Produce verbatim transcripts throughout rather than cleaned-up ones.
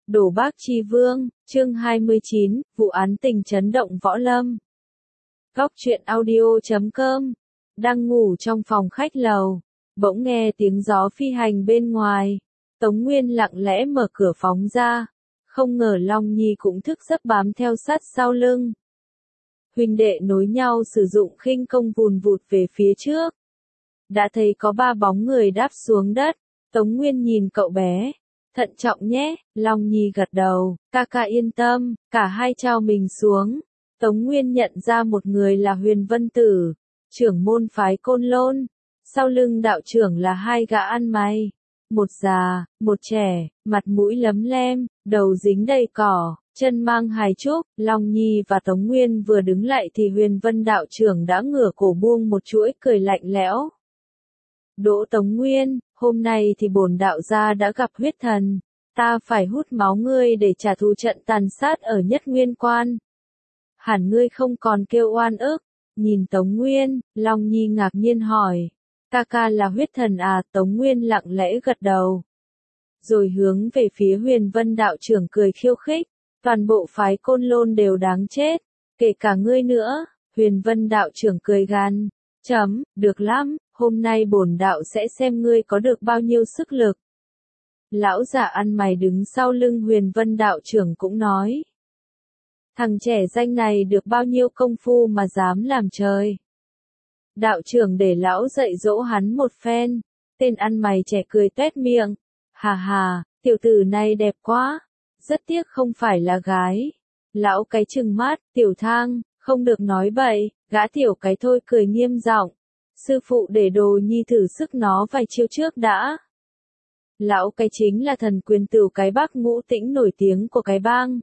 Đồ Bác Chi Vương, chương hai mươi chín, vụ án tình chấn động võ lâm. Góc truyện audio chấm com, đang ngủ trong phòng khách lầu, bỗng nghe tiếng gió phi hành bên ngoài. Tống Nguyên lặng lẽ mở cửa phóng ra, không ngờ Long Nhi cũng thức giấc bám theo sát sau lưng. Huynh đệ nối nhau sử dụng khinh công vùn vụt về phía trước. Đã thấy có ba bóng người đáp xuống đất, Tống Nguyên nhìn cậu bé. Thận trọng nhé, Long Nhi gật đầu, ca ca yên tâm, cả hai trao mình xuống. Tống Nguyên nhận ra một người là Huyền Vân Tử, trưởng môn phái Côn Lôn. Sau lưng đạo trưởng là hai gã ăn mày, một già, một trẻ, mặt mũi lấm lem, đầu dính đầy cỏ, chân mang hài trúc. Long Nhi và Tống Nguyên vừa đứng lại thì Huyền Vân đạo trưởng đã ngửa cổ buông một chuỗi cười lạnh lẽo. Đỗ Tống Nguyên, hôm nay thì bổn đạo gia đã gặp huyết thần, ta phải hút máu ngươi để trả thù trận tàn sát ở Nhất Nguyên Quan. Hẳn ngươi không còn kêu oan ức. Nhìn Tống Nguyên, Long Nhi ngạc nhiên hỏi, ca ca là huyết thần à? Tống Nguyên lặng lẽ gật đầu, rồi hướng về phía Huyền Vân đạo trưởng cười khiêu khích, toàn bộ phái Côn Lôn đều đáng chết, kể cả ngươi nữa. Huyền Vân đạo trưởng cười gằn, chấm, được lắm. Hôm nay bổn đạo sẽ xem ngươi có được bao nhiêu sức lực. Lão già ăn mày đứng sau lưng Huyền Vân đạo trưởng cũng nói. Thằng trẻ danh này được bao nhiêu công phu mà dám làm trời. Đạo trưởng để lão dạy dỗ hắn một phen. Tên ăn mày trẻ cười tuét miệng. Hà hà, tiểu tử này đẹp quá. Rất tiếc không phải là gái. Lão cái trừng mắt, tiểu thang, không được nói bậy. Gã tiểu cái thôi cười nghiêm giọng. Sư phụ để đồ nhi thử sức nó vài chiêu trước đã. Lão cái chính là thần quyền tửu cái Bắc Ngũ Tĩnh nổi tiếng của cái bang.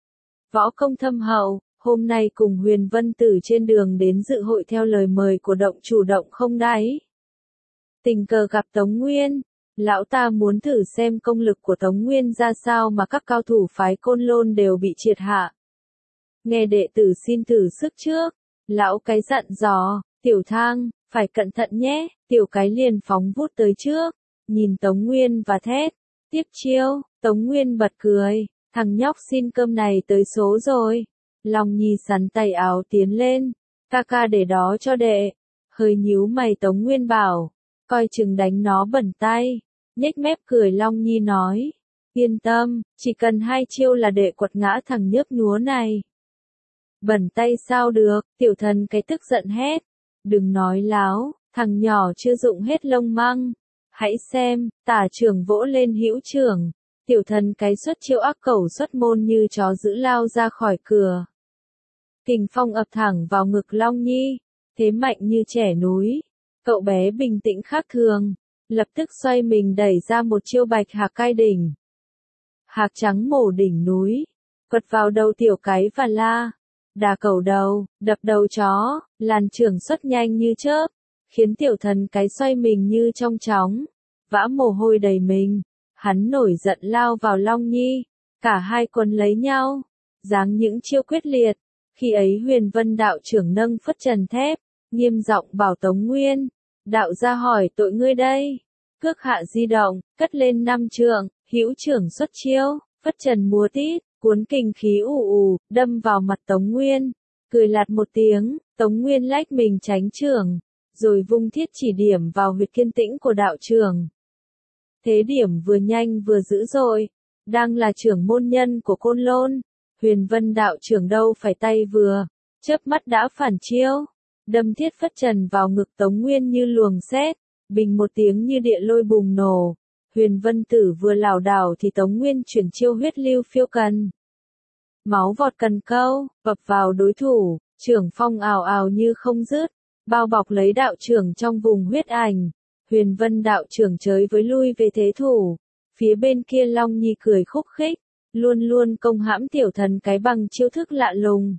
Võ công thâm hậu, hôm nay cùng Huyền Vân Tử trên đường đến dự hội theo lời mời của động chủ Động Không Đáy. Tình cờ gặp Tống Nguyên, lão ta muốn thử xem công lực của Tống Nguyên ra sao mà các cao thủ phái Côn Lôn đều bị triệt hạ. Nghe đệ tử xin thử sức trước, lão cái dặn dò, tiểu thang, phải cẩn thận nhé. Tiểu cái liền phóng vút tới trước, nhìn Tống Nguyên và thét, tiếp chiêu. Tống Nguyên bật cười, thằng nhóc xin cơm này tới số rồi. Long Nhi sắn tay áo tiến lên, ca ca để đó cho đệ. Hơi nhíu mày Tống Nguyên bảo, coi chừng đánh nó bẩn tay. Nhếch mép cười Long Nhi nói, yên tâm, chỉ cần hai chiêu là đệ quật ngã thằng nhớp nhúa này. Bẩn tay sao được? Tiểu thần cái tức giận hét. Đừng nói láo, thằng nhỏ chưa dụng hết lông măng. Hãy xem, tả trưởng vỗ lên hữu trưởng. Tiểu thần cái xuất chiêu ác cẩu xuất môn như chó dữ lao ra khỏi cửa. Kình phong ập thẳng vào ngực Long Nhi, thế mạnh như trẻ núi. Cậu bé bình tĩnh khác thường, lập tức xoay mình đẩy ra một chiêu bạch hạc cai đỉnh. Hạc trắng mổ đỉnh núi, quật vào đầu tiểu cái và la. Đà cầu đầu, đập đầu chó, làn trưởng xuất nhanh như chớp, khiến tiểu thần cái xoay mình như trong chóng, vã mồ hôi đầy mình. Hắn nổi giận lao vào Long Nhi, cả hai quấn lấy nhau, giáng những chiêu quyết liệt. Khi ấy Huyền Vân đạo trưởng nâng phất trần thép, nghiêm giọng bảo Tống Nguyên, đạo gia hỏi tội ngươi đây. Cước hạ di động, cất lên năm trượng, hữu trưởng xuất chiêu, phất trần múa tít. Cuốn kình khí ù ù, đâm vào mặt Tống Nguyên, cười lạt một tiếng. Tống Nguyên lách mình tránh trưởng, rồi vung thiết chỉ điểm vào huyệt kiên tĩnh của đạo trưởng. Thế điểm vừa nhanh vừa dữ dội, đang là trưởng môn nhân của Côn Lôn, Huyền Vân đạo trưởng đâu phải tay vừa, chớp mắt đã phản chiêu, đâm thiết phất trần vào ngực Tống Nguyên như luồng sét, bình một tiếng như địa lôi bùng nổ. Huyền Vân Tử vừa lảo đảo thì Tống Nguyên chuyển chiêu huyết lưu phiêu cần. Máu vọt cần câu, vập vào đối thủ, trưởng phong ào ào như không dứt, bao bọc lấy đạo trưởng trong vùng huyết ảnh. Huyền Vân đạo trưởng chới với lui về thế thủ, phía bên kia Long Nhi cười khúc khích, luôn luôn công hãm tiểu thần cái bằng chiêu thức lạ lùng.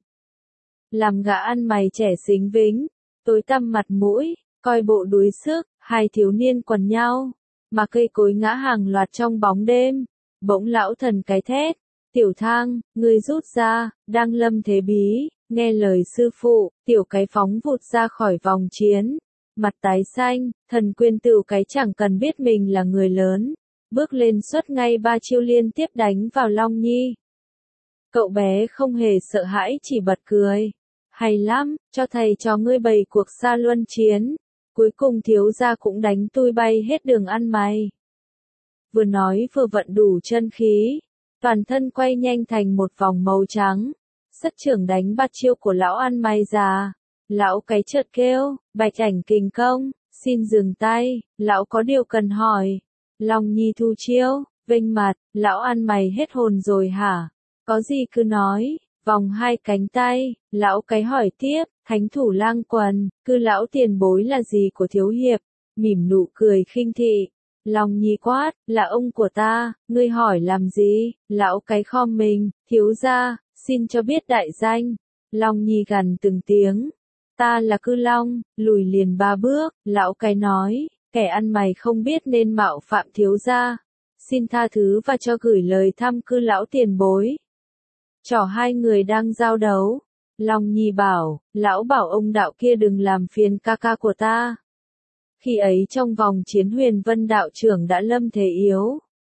Làm gã ăn mày trẻ xính vính, tối tăm mặt mũi, coi bộ đuối sức, hai thiếu niên quần nhau. Mà cây cối ngã hàng loạt trong bóng đêm, bỗng lão thần cái thét, tiểu thang, ngươi rút ra, đang lâm thế bí, nghe lời sư phụ. Tiểu cái phóng vụt ra khỏi vòng chiến, mặt tái xanh, thần quyền tửu cái chẳng cần biết mình là người lớn, bước lên xuất ngay ba chiêu liên tiếp đánh vào Long Nhi. Cậu bé không hề sợ hãi chỉ bật cười. Hay lắm, cho thầy cho ngươi bày cuộc xa luân chiến. Cuối cùng thiếu gia cũng đánh tui bay hết đường ăn mày. Vừa nói vừa vận đủ chân khí. Toàn thân quay nhanh thành một vòng màu trắng. Sất trưởng đánh bắt chiêu của lão ăn mày già. Lão cái chợt kêu, Bạch Ảnh kình công, xin dừng tay, lão có điều cần hỏi. Long Nhi thu chiêu, vênh mặt, lão ăn mày hết hồn rồi hả? Có gì cứ nói, vòng hai cánh tay, lão cái hỏi tiếp, thánh thủ lang quần, cứ lão tiền bối là gì của thiếu hiệp, mỉm nụ cười khinh thị. Long Nhi quát, là ông của ta, ngươi hỏi làm gì? Lão cái khom mình, thiếu gia, xin cho biết đại danh. Long Nhi gằn từng tiếng, ta là Cư Long, lùi liền ba bước. Lão cái nói, kẻ ăn mày không biết nên mạo phạm thiếu gia, xin tha thứ và cho gửi lời thăm Cư lão tiền bối. Trò hai người đang giao đấu, Long Nhi bảo, lão bảo ông đạo kia đừng làm phiền ca ca của ta. Khi ấy trong vòng chiến Huyền Vân đạo trưởng đã lâm thế yếu.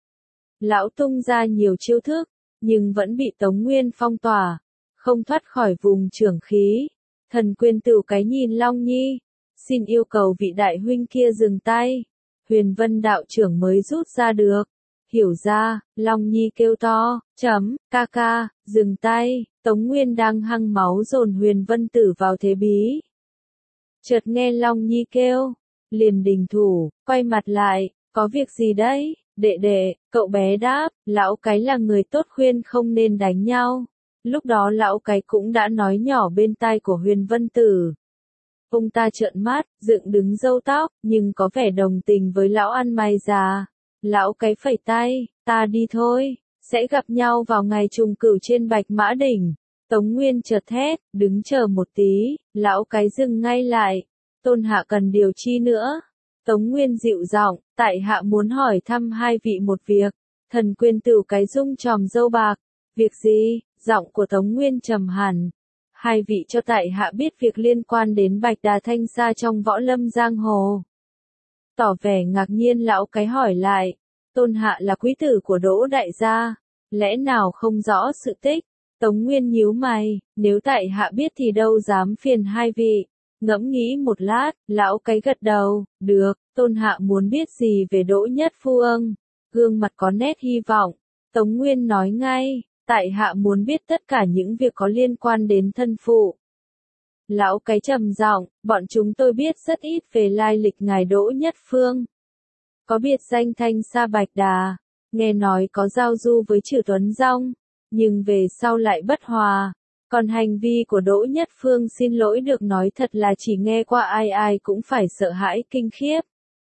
Lão tung ra nhiều chiêu thức, nhưng vẫn bị Tống Nguyên phong tỏa, không thoát khỏi vùng trưởng khí. Thần Quyên Tửu cái nhìn Long Nhi, xin yêu cầu vị đại huynh kia dừng tay. Huyền Vân đạo trưởng mới rút ra được. Hiểu ra, Long Nhi kêu to, chấm, ca ca, dừng tay. Tống Nguyên đang hăng máu dồn Huyền Vân Tử vào thế bí. Chợt nghe Long Nhi kêu, liền đình thủ, quay mặt lại, có việc gì đấy, đệ đệ, cậu bé đáp, lão cái là người tốt khuyên không nên đánh nhau. Lúc đó lão cái cũng đã nói nhỏ bên tai của Huyền Vân Tử. Ông ta trợn mắt, dựng đứng râu tóc, nhưng có vẻ đồng tình với lão ăn mày già. Lão cái phẩy tay, ta đi thôi, sẽ gặp nhau vào ngày trùng cửu trên Bạch Mã Đỉnh. Tống Nguyên chợt thét, đứng chờ một tí, lão cái dừng ngay lại. Tôn hạ cần điều chi nữa? Tống Nguyên dịu giọng, tại hạ muốn hỏi thăm hai vị một việc. Thần Quyên Tửu cái rung tròm râu bạc. Việc gì? Giọng của Tống Nguyên trầm hẳn. Hai vị cho tại hạ biết việc liên quan đến Bạch Đà Thanh Sa trong võ lâm giang hồ. Tỏ vẻ ngạc nhiên lão cái hỏi lại. Tôn hạ là quý tử của Đỗ đại gia, lẽ nào không rõ sự tích? Tống Nguyên nhíu mày, nếu tại hạ biết thì đâu dám phiền hai vị. Ngẫm nghĩ một lát, lão cái gật đầu, được, tôn hạ muốn biết gì về Đỗ Nhất Phương? Gương mặt có nét hy vọng. Tống Nguyên nói ngay, tại hạ muốn biết tất cả những việc có liên quan đến thân phụ. Lão cái trầm giọng, bọn chúng tôi biết rất ít về lai lịch ngài Đỗ Nhất Phương. Có biệt danh Thanh Sa Bạch Đà, nghe nói có giao du với Trử Tuấn Dong, nhưng về sau lại bất hòa. Còn hành vi của Đỗ Nhất Phương xin lỗi được nói thật là chỉ nghe qua ai ai cũng phải sợ hãi kinh khiếp.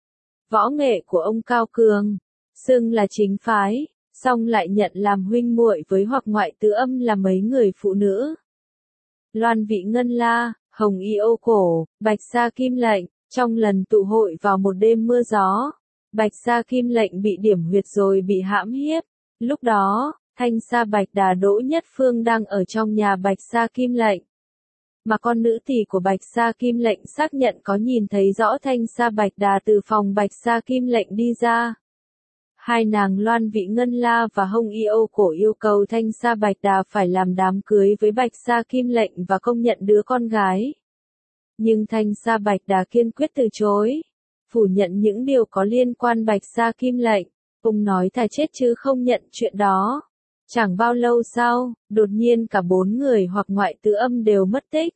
Võ nghệ của ông cao cường, xưng là chính phái, song lại nhận làm huynh muội với hoặc ngoại tứ âm là mấy người phụ nữ. Loan Vị Ngân La, Hồng Y Ô Cổ, Bạch Sa Kim Lệnh, trong lần tụ hội vào một đêm mưa gió, Bạch Sa Kim Lệnh bị điểm huyệt rồi bị hãm hiếp. Lúc đó, Thanh Sa Bạch Đà Đỗ Nhất Phương đang ở trong nhà Bạch Sa Kim Lệnh. Mà con nữ tỳ của Bạch Sa Kim Lệnh xác nhận có nhìn thấy rõ Thanh Sa Bạch Đà từ phòng Bạch Sa Kim Lệnh đi ra. Hai nàng Loan Vị Ngân La và Hồng Y Ô Cổ yêu cầu Thanh Sa Bạch Đà phải làm đám cưới với Bạch Sa Kim Lệnh và công nhận đứa con gái. Nhưng Thanh Sa Bạch Đà kiên quyết từ chối, phủ nhận những điều có liên quan Bạch Sa Kim Lệnh. Ông nói thà chết chứ không nhận chuyện đó. Chẳng bao lâu sau, đột nhiên cả bốn người hoặc ngoại tứ âm đều mất tích.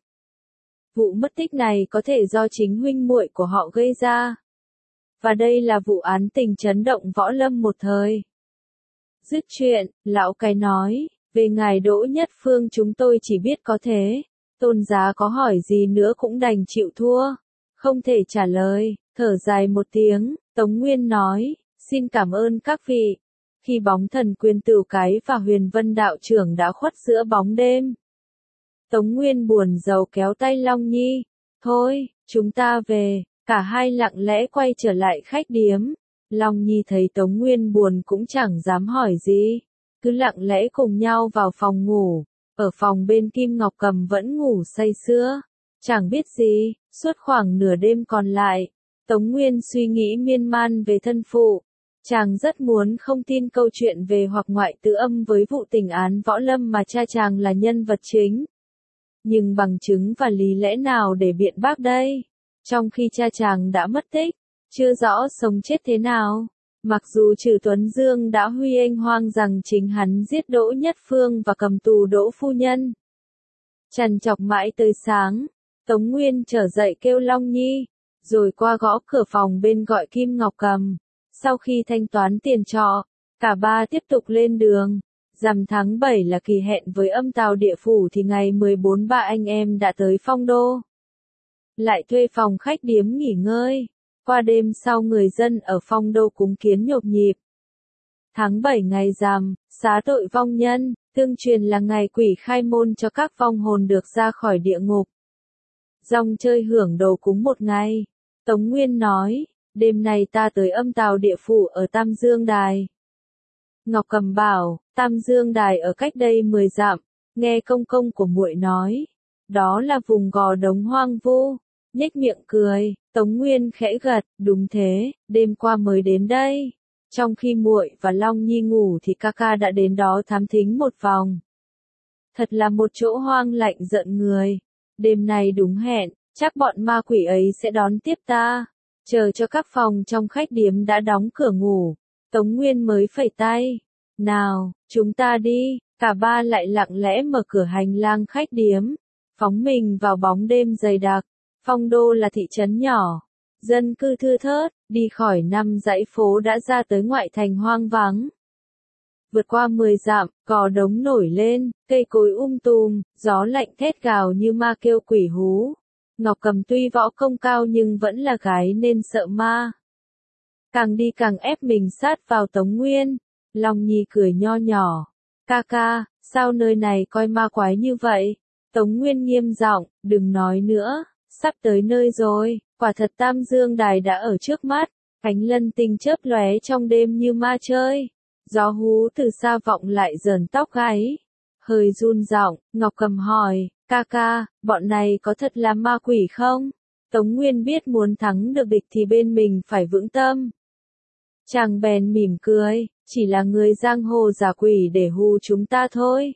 Vụ mất tích này có thể do chính huynh muội của họ gây ra. Và đây là vụ án tình chấn động võ lâm một thời. Dứt chuyện, lão cái nói, về ngài Đỗ Nhất Phương chúng tôi chỉ biết có thế. Tôn giá có hỏi gì nữa cũng đành chịu thua. Không thể trả lời, thở dài một tiếng, Tống Nguyên nói, xin cảm ơn các vị. Khi bóng Thần Quyên Tửu cái và Huyền Vân đạo trưởng đã khuất giữa bóng đêm, Tống Nguyên buồn rầu kéo tay Long Nhi, thôi, chúng ta về. Cả hai lặng lẽ quay trở lại khách điếm. Long Nhi thấy Tống Nguyên buồn cũng chẳng dám hỏi gì, cứ lặng lẽ cùng nhau vào phòng ngủ. Ở phòng bên Kim Ngọc Cầm vẫn ngủ say sưa, chẳng biết gì. Suốt khoảng nửa đêm còn lại, Tống Nguyên suy nghĩ miên man về thân phụ. Chàng rất muốn không tin câu chuyện về hoặc ngoại tứ âm với vụ tình án Võ Lâm mà cha chàng là nhân vật chính. Nhưng bằng chứng và lý lẽ nào để biện bác đây? Trong khi cha chàng đã mất tích, chưa rõ sống chết thế nào. Mặc dù Trừ Tuấn Dương đã huy ênh hoang rằng chính hắn giết Đỗ Nhất Phương và cầm tù Đỗ phu nhân. Trằn trọc mãi tới sáng, Tống Nguyên trở dậy kêu Long Nhi, rồi qua gõ cửa phòng bên gọi Kim Ngọc Cầm. Sau khi thanh toán tiền trọ, cả ba tiếp tục lên đường. Rằm tháng bảy là kỳ hẹn với Âm Tào Địa Phủ thì ngày mười bốn ba anh em đã tới Phong Đô. Lại thuê phòng khách điếm nghỉ ngơi. Qua đêm sau người dân ở Phong Đô cúng kiến nhộp nhịp. Tháng bảy ngày rằm, xá tội vong nhân, tương truyền là ngày quỷ khai môn cho các vong hồn được ra khỏi địa ngục. Rong chơi hưởng đồ cúng một ngày. Tống Nguyên nói, đêm nay ta tới Âm Tào Địa Phủ ở Tam Dương Đài. Ngọc Cầm bảo, Tam Dương Đài ở cách đây mười dặm, nghe công công của muội nói, đó là vùng gò đống hoang vu. Nhếch miệng cười, Tống Nguyên khẽ gật, đúng thế, đêm qua mới đến đây. Trong khi muội và Long Nhi ngủ thì ca ca đã đến đó thám thính một vòng. Thật là một chỗ hoang lạnh giận người. Đêm nay đúng hẹn, chắc bọn ma quỷ ấy sẽ đón tiếp ta. Chờ cho các phòng trong khách điếm đã đóng cửa ngủ, Tống Nguyên mới phẩy tay. Nào, chúng ta đi, cả ba lại lặng lẽ mở cửa hành lang khách điếm, phóng mình vào bóng đêm dày đặc. Phong Đô là thị trấn nhỏ, dân cư thưa thớt, đi khỏi năm dãy phố đã ra tới ngoại thành hoang vắng. Vượt qua mười dặm, cỏ đống nổi lên, cây cối um tùm, gió lạnh thét gào như ma kêu quỷ hú. Ngọc Cầm tuy võ công cao nhưng vẫn là gái nên sợ ma. Càng đi càng ép mình sát vào Tống Nguyên. Long Nhi cười nho nhỏ. Ca ca, sao nơi này coi ma quái như vậy? Tống Nguyên nghiêm giọng, đừng nói nữa, sắp tới nơi rồi. Quả thật Tam Dương Đài đã ở trước mắt, ánh lân tinh chớp lóe trong đêm như ma chơi. Gió hú từ xa vọng lại rờn tóc gáy. Hơi run giọng, Ngọc Cầm hỏi, ca ca, bọn này có thật là ma quỷ không? Tống Nguyên biết muốn thắng được địch thì bên mình phải vững tâm. Chàng bèn mỉm cười, chỉ là người giang hồ giả quỷ để hù chúng ta thôi.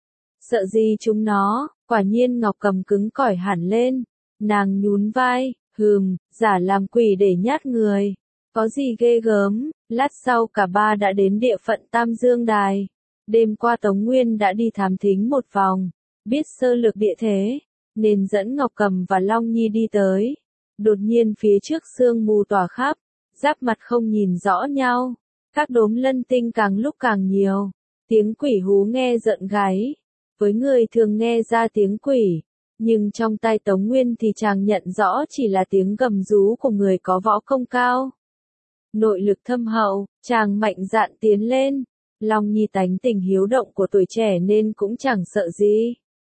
Sợ gì chúng nó, quả nhiên Ngọc Cầm cứng cỏi hẳn lên. Nàng nhún vai, hừm, giả làm quỷ để nhát người. Có gì ghê gớm, lát sau cả ba đã đến địa phận Tam Dương Đài. Đêm qua Tống Nguyên đã đi thám thính một vòng, biết sơ lược địa thế, nên dẫn Ngọc Cầm và Long Nhi đi tới. Đột nhiên phía trước sương mù tỏa khắp, giáp mặt không nhìn rõ nhau, các đốm lân tinh càng lúc càng nhiều, tiếng quỷ hú nghe giận gáy. Với người thường nghe ra tiếng quỷ, nhưng trong tai Tống Nguyên thì chàng nhận rõ chỉ là tiếng gầm rú của người có võ công cao. Nội lực thâm hậu, chàng mạnh dạn tiến lên. Long Nhi tánh tình hiếu động của tuổi trẻ nên cũng chẳng sợ gì.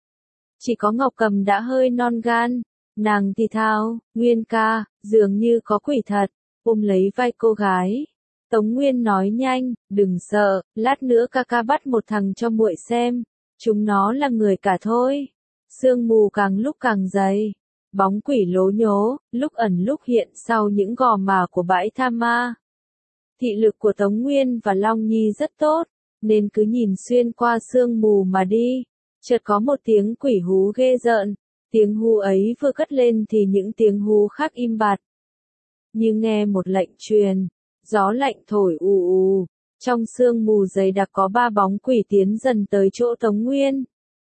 Chỉ có Ngọc Cầm đã hơi non gan, nàng thì thào, Nguyên ca, dường như có quỷ thật, ôm lấy vai cô gái. Tống Nguyên nói nhanh, đừng sợ, lát nữa ca ca bắt một thằng cho muội xem, chúng nó là người cả thôi. Sương mù càng lúc càng dày, bóng quỷ lố nhố, lúc ẩn lúc hiện sau những gò má của bãi tha ma. Thị lực của Tống Nguyên và Long Nhi rất tốt, nên cứ nhìn xuyên qua sương mù mà đi. Chợt có một tiếng quỷ hú ghê rợn, tiếng hú ấy vừa cất lên thì những tiếng hú khác im bặt. Như nghe một lệnh truyền, gió lạnh thổi ù ù, trong sương mù dày đặc có ba bóng quỷ tiến dần tới chỗ Tống Nguyên.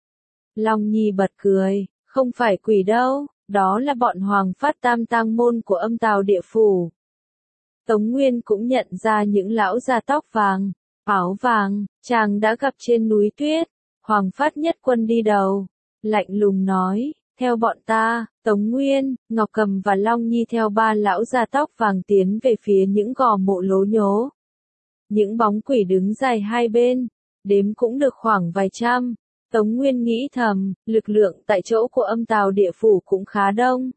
Long Nhi bật cười, không phải quỷ đâu, đó là bọn Hoàng Phát Tam Tang môn của Âm Tào Địa Phủ. Tống Nguyên cũng nhận ra những lão già tóc vàng, áo vàng, chàng đã gặp trên núi tuyết. Hoàng Phát Nhất Quân đi đầu, lạnh lùng nói, theo bọn ta. Tống Nguyên, Ngọc Cầm và Long Nhi theo ba lão già tóc vàng tiến về phía những gò mộ lố nhố. Những bóng quỷ đứng dài hai bên, đếm cũng được khoảng vài trăm. Tống Nguyên nghĩ thầm, lực lượng tại chỗ của Âm Tào Địa Phủ cũng khá đông.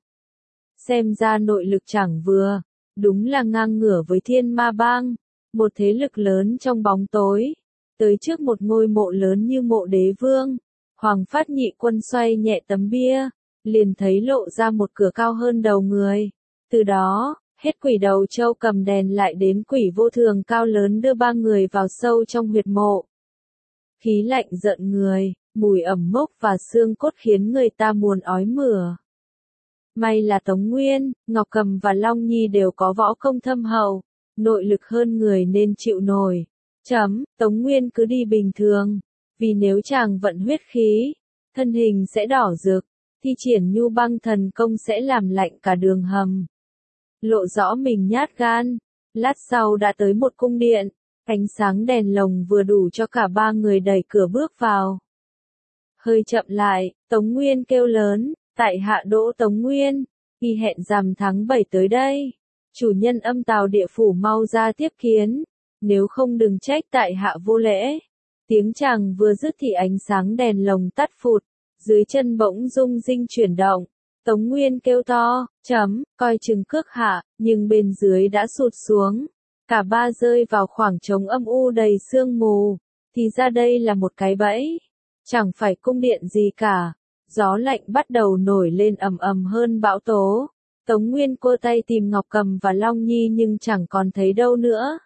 Xem ra nội lực chẳng vừa, đúng là ngang ngửa với Thiên Ma Bang, một thế lực lớn trong bóng tối. Tới trước một ngôi mộ lớn như mộ đế vương, Hoàng Phát Nhị Quân xoay nhẹ tấm bia, liền thấy lộ ra một cửa cao hơn đầu người. Từ đó, Hết quỷ đầu trâu cầm đèn lại đến quỷ vô thường cao lớn đưa ba người vào sâu trong huyệt mộ. Khí lạnh giận người, mùi ẩm mốc và xương cốt khiến người ta muốn ói mửa. May là Tống Nguyên, Ngọc Cầm và Long Nhi đều có võ công thâm hậu, nội lực hơn người nên chịu nổi. Chấm, Tống Nguyên cứ đi bình thường, vì nếu chàng vận huyết khí, thân hình sẽ đỏ rực, thi triển nhu băng thần công sẽ làm lạnh cả đường hầm. Lộ rõ mình nhát gan, lát sau đã tới một cung điện, ánh sáng đèn lồng vừa đủ cho cả ba người đẩy cửa bước vào. Hơi chậm lại, Tống Nguyên kêu lớn, tại hạ Đỗ Tống Nguyên, y hẹn rằm tháng bảy tới đây. Chủ nhân Âm Tào Địa Phủ mau ra tiếp kiến, nếu không đừng trách tại hạ vô lễ. Tiếng chàng vừa dứt thì ánh sáng đèn lồng tắt phụt, dưới chân bỗng rung rinh chuyển động. Tống Nguyên kêu to, chấm, coi chừng cước hạ, nhưng bên dưới đã sụt xuống. Cả ba rơi vào khoảng trống âm u đầy sương mù, thì ra đây là một cái bẫy. Chẳng phải cung điện gì cả. Gió lạnh bắt đầu nổi lên ầm ầm hơn bão tố. Tống Nguyên cô tay tìm Ngọc Cầm và Long Nhi nhưng chẳng còn thấy đâu nữa.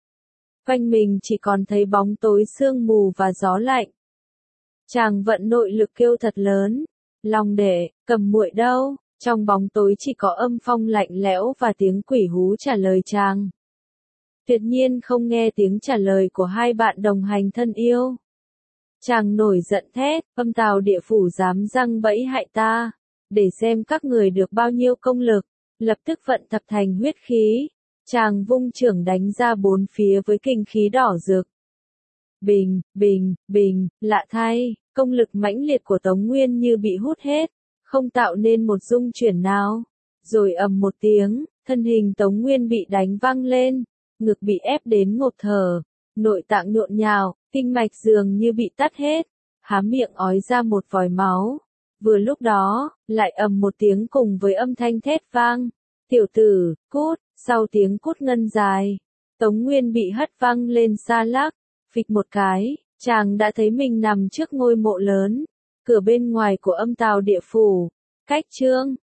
Quanh mình chỉ còn thấy bóng tối sương mù và gió lạnh. Chàng vận nội lực kêu thật lớn. Long đệ, Cầm muội đâu? Trong bóng tối chỉ có âm phong lạnh lẽo và tiếng quỷ hú trả lời chàng. Tuyệt nhiên không nghe tiếng trả lời của hai bạn đồng hành thân yêu. Chàng nổi giận thét, Âm Tào Địa Phủ dám răng bẫy hại ta, để xem các người được bao nhiêu công lực, lập tức vận thập thành huyết khí. Chàng vung chưởng đánh ra bốn phía với kình khí đỏ rực. Bình, bình, bình, lạ thay, công lực mãnh liệt của Tống Nguyên như bị hút hết, không tạo nên một dung chuyển nào. Rồi ầm một tiếng, thân hình Tống Nguyên bị đánh văng lên, ngực bị ép đến ngộp thở, nội tạng nhộn nhào, kinh mạch dường như bị tắt hết, há miệng ói ra một vòi máu. Vừa lúc đó, lại ầm một tiếng cùng với âm thanh thét vang. Tiểu tử, cút, sau tiếng cút ngân dài, Tống Nguyên bị hất văng lên xa lắc, phịch một cái, chàng đã thấy mình nằm trước ngôi mộ lớn, cửa bên ngoài của Âm Tào Địa Phủ, cách chương